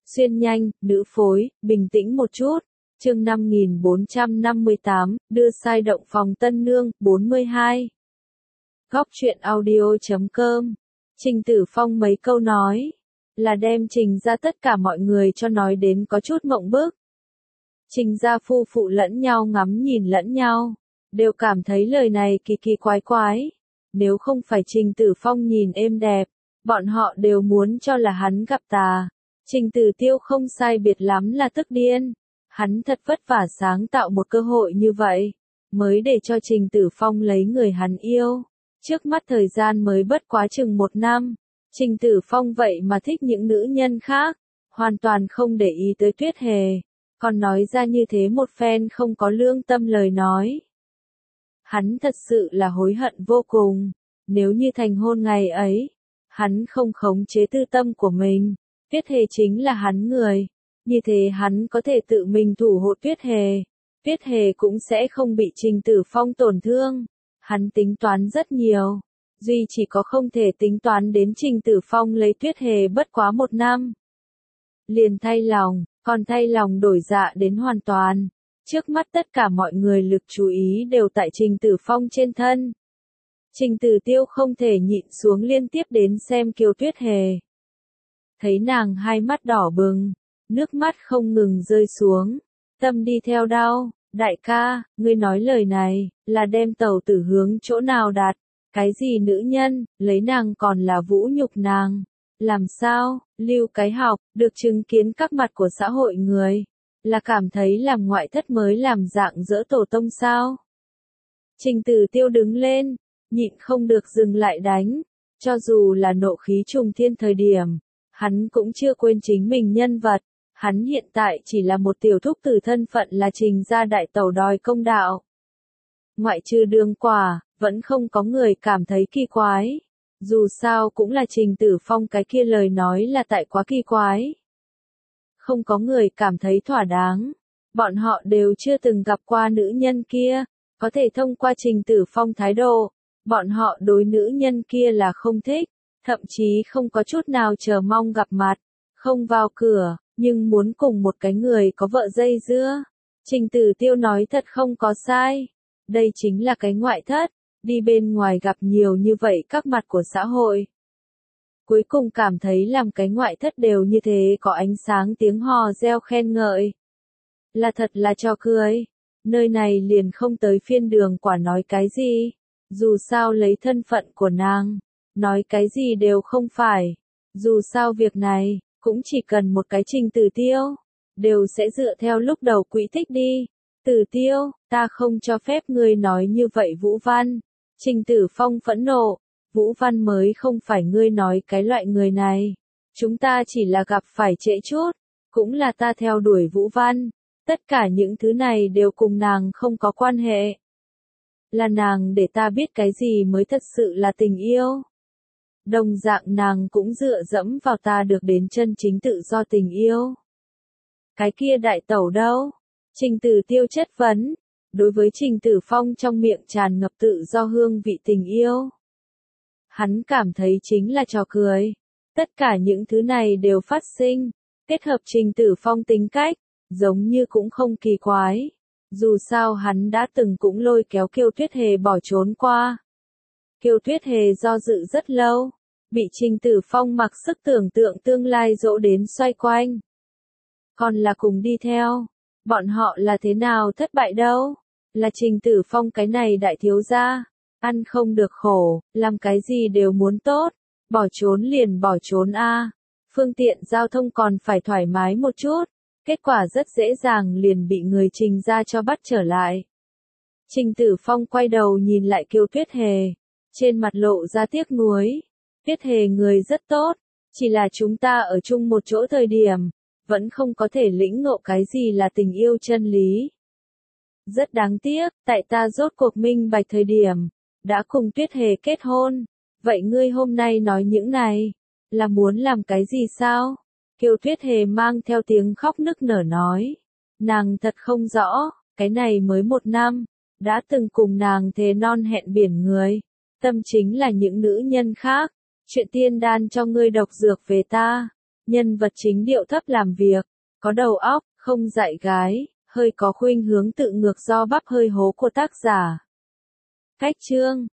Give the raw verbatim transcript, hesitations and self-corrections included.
Xuyên nhanh, nữ phối, bình tĩnh một chút. Chương năm nghìn bốn trăm năm mươi tám, đưa sai động phòng tân nương, bốn mươi hai. Góc truyện audio chấm com. Trình Tử Phong mấy câu nói, là đem Trình ra tất cả mọi người cho nói đến có chút mộng bức. Trình gia phu phụ lẫn nhau ngắm nhìn lẫn nhau, đều cảm thấy lời này kỳ kỳ quái quái. Nếu không phải Trình Tử Phong nhìn êm đẹp, bọn họ đều muốn cho là hắn gặp tà. Trình Tử Tiêu không sai biệt lắm là tức điên. Hắn thật vất vả sáng tạo một cơ hội như vậy, mới để cho Trình Tử Phong lấy người hắn yêu. Trước mắt thời gian mới bất quá chừng một năm, Trình Tử Phong vậy mà thích những nữ nhân khác, hoàn toàn không để ý tới Tuyết Hề, còn nói ra như thế một phen không có lương tâm lời nói. Hắn thật sự là hối hận vô cùng, nếu như thành hôn ngày ấy, hắn không khống chế tư tâm của mình, Tuyết Hề chính là hắn người, như thế hắn có thể tự mình thủ hộ Tuyết Hề, Tuyết Hề cũng sẽ không bị Trình Tử Phong tổn thương. Hắn tính toán rất nhiều, duy chỉ có không thể tính toán đến Trình Tử Phong lấy Tuyết Hề bất quá một năm. Liền thay lòng, còn thay lòng đổi dạ đến hoàn toàn. Trước mắt tất cả mọi người lực chú ý đều tại Trình Tử Phong trên thân. Trình Tử Tiêu không thể nhịn xuống liên tiếp đến xem Kiều Tuyết Hề. Thấy nàng hai mắt đỏ bừng, nước mắt không ngừng rơi xuống, tâm đi theo đau. Đại ca, ngươi nói lời này, là đem tàu tử hướng chỗ nào đặt, cái gì nữ nhân, lấy nàng còn là vũ nhục nàng. Làm sao, lưu cái học, được chứng kiến các mặt của xã hội người, là cảm thấy làm ngoại thất mới làm dạng dỡ tổ tông sao? Trình Tử Tiêu đứng lên, nhịn không được dừng lại đánh, cho dù là nộ khí trùng thiên thời điểm, hắn cũng chưa quên chính mình nhân vật. Hắn hiện tại chỉ là một tiểu thúc tử thân phận là Trình gia đại tẩu đòi công đạo. Ngoại trừ Đường Quả, vẫn không có người cảm thấy kỳ quái. Dù sao cũng là Trình Tử Phong cái kia lời nói là tại quá kỳ quái. Không có người cảm thấy thỏa đáng. Bọn họ đều chưa từng gặp qua nữ nhân kia, có thể thông qua Trình Tử Phong thái độ. Bọn họ đối nữ nhân kia là không thích, thậm chí không có chút nào chờ mong gặp mặt, không vào cửa. Nhưng muốn cùng một cái người có vợ dây dưa. Trình Tử Tiêu nói thật không có sai. Đây chính là cái ngoại thất, đi bên ngoài gặp nhiều như vậy các mặt của xã hội. Cuối cùng cảm thấy làm cái ngoại thất đều như thế có ánh sáng tiếng hò reo khen ngợi. Là thật là trò cười. Nơi này liền không tới phiên Đường Quả nói cái gì. Dù sao lấy thân phận của nàng, nói cái gì đều không phải. Dù sao việc này cũng chỉ cần một cái Trình Tử Tiêu, đều sẽ dựa theo lúc đầu quỹ tích đi. Tử Tiêu, ta không cho phép ngươi nói như vậy Vũ Văn. Trình Tử Phong phẫn nộ, Vũ Văn mới không phải ngươi nói cái loại người này. Chúng ta chỉ là gặp phải trễ chút, cũng là ta theo đuổi Vũ Văn. Tất cả những thứ này đều cùng nàng không có quan hệ. Là nàng để ta biết cái gì mới thật sự là tình yêu. Đồng dạng nàng cũng dựa dẫm vào ta được đến chân chính tự do tình yêu. Cái kia đại tẩu đâu? Trình Tử Tiêu chất vấn, đối với Trình Tử Phong trong miệng tràn ngập tự do hương vị tình yêu. Hắn cảm thấy chính là trò cười. Tất cả những thứ này đều phát sinh, kết hợp Trình Tử Phong tính cách, giống như cũng không kỳ quái. Dù sao hắn đã từng cũng lôi kéo Kiều Tuyết Hề bỏ trốn qua. Kiều Tuyết Hề do dự rất lâu, bị Trình Tử Phong mặc sức tưởng tượng tương lai dỗ đến xoay quanh. Còn là cùng đi theo, bọn họ là thế nào thất bại đâu, là Trình Tử Phong cái này đại thiếu gia, ăn không được khổ, làm cái gì đều muốn tốt, bỏ trốn liền bỏ trốn a, phương tiện giao thông còn phải thoải mái một chút, kết quả rất dễ dàng liền bị người Trình gia cho bắt trở lại. Trình Tử Phong quay đầu nhìn lại Kiều Tuyết Hề, trên mặt lộ ra tiếc nuối. Tuyết Hề người rất tốt, chỉ là chúng ta ở chung một chỗ thời điểm, vẫn không có thể lĩnh ngộ cái gì là tình yêu chân lý. Rất đáng tiếc, tại ta rốt cuộc minh bạch thời điểm, đã cùng Tuyết Hề kết hôn. Vậy ngươi hôm nay nói những này, là muốn làm cái gì sao? Kiều Tuyết Hề mang theo tiếng khóc nức nở nói. Nàng thật không rõ, cái này mới một năm, đã từng cùng nàng thề non hẹn biển người. Tâm chính là những nữ nhân khác. Chuyện tiên đan cho ngươi độc dược về ta. Nhân vật chính điệu thấp làm việc, có đầu óc, không dạy gái, hơi có khuynh hướng tự ngược do bắp hơi hố của tác giả. Cách chương